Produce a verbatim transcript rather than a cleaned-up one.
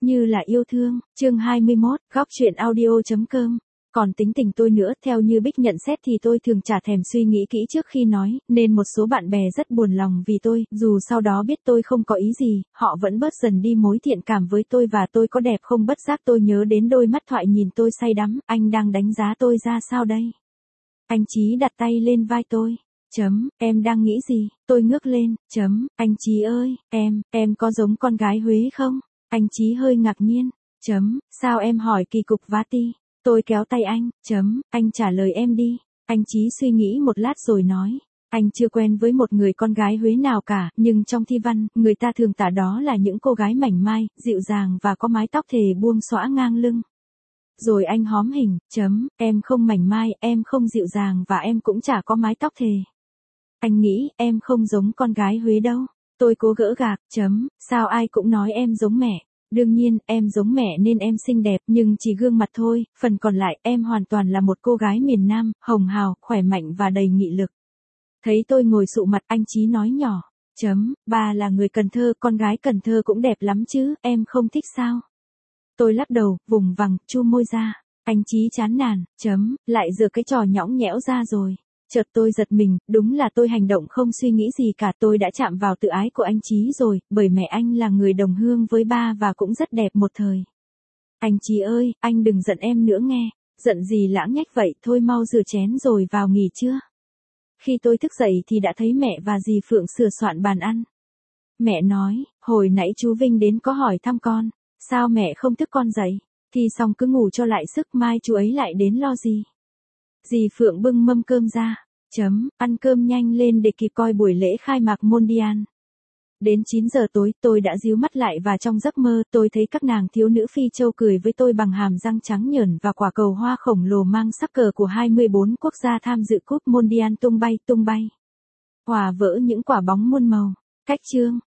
Như là yêu thương, chương hai mươi mốt, góc truyện audio chấm com. Còn tính tình tôi nữa, theo như Bích nhận xét thì tôi thường chả thèm suy nghĩ kỹ trước khi nói, nên một số bạn bè rất buồn lòng vì tôi, dù sau đó biết tôi không có ý gì, họ vẫn bớt dần đi mối thiện cảm với tôi và tôi có đẹp không bất giác tôi nhớ đến đôi mắt thoại nhìn tôi say đắm, anh đang đánh giá tôi ra sao đây? Anh Chí đặt tay lên vai tôi. Chấm, em đang nghĩ gì? Tôi ngước lên, chấm, anh Chí ơi, em, em có giống con gái Huế không? Anh Chí hơi ngạc nhiên, chấm, sao em hỏi kỳ cục vá ti? Tôi kéo tay anh, chấm, anh trả lời em đi. Anh Chí suy nghĩ một lát rồi nói, anh chưa quen với một người con gái Huế nào cả, nhưng trong thi văn, người ta thường tả đó là những cô gái mảnh mai, dịu dàng và có mái tóc thề buông xõa ngang lưng. Rồi anh hóm hình, chấm, em không mảnh mai, em không dịu dàng và em cũng chả có mái tóc thề. Anh nghĩ, em không giống con gái Huế đâu. Tôi cố gỡ gạc, chấm, sao ai cũng nói em giống mẹ. Đương nhiên, em giống mẹ nên em xinh đẹp, nhưng chỉ gương mặt thôi, phần còn lại, em hoàn toàn là một cô gái miền Nam, hồng hào, khỏe mạnh và đầy nghị lực. Thấy tôi ngồi sụ mặt, anh Chí nói nhỏ, chấm, bà là người Cần Thơ, con gái Cần Thơ cũng đẹp lắm chứ, em không thích sao? Tôi lắc đầu, vùng vằng, chu môi ra. Anh Chí chán nản, chấm, lại giở cái trò nhõng nhẽo ra rồi. Chợt tôi giật mình, đúng là tôi hành động không suy nghĩ gì cả, tôi đã chạm vào tự ái của anh Chí rồi, bởi mẹ anh là người đồng hương với ba và cũng rất đẹp một thời. Anh Chí ơi, anh đừng giận em nữa nghe. Giận gì lãng nhách vậy, thôi mau rửa chén rồi vào nghỉ trưa. Khi tôi thức dậy thì đã thấy mẹ và dì Phượng sửa soạn bàn ăn. Mẹ nói, hồi nãy chú Vinh đến có hỏi thăm con, sao mẹ không thức con dậy, thì xong cứ ngủ cho lại sức, mai chú ấy lại đến lo gì. Dì Phượng bưng mâm cơm ra, chấm, ăn cơm nhanh lên để kịp coi buổi lễ khai mạc Mondial. Đến chín giờ tối, tôi đã díu mắt lại và trong giấc mơ, tôi thấy các nàng thiếu nữ Phi Châu cười với tôi bằng hàm răng trắng nhởn và quả cầu hoa khổng lồ mang sắc cờ của hai mươi bốn quốc gia tham dự cúp Mondial tung bay tung bay. Hòa vỡ những quả bóng muôn màu. Cách chương.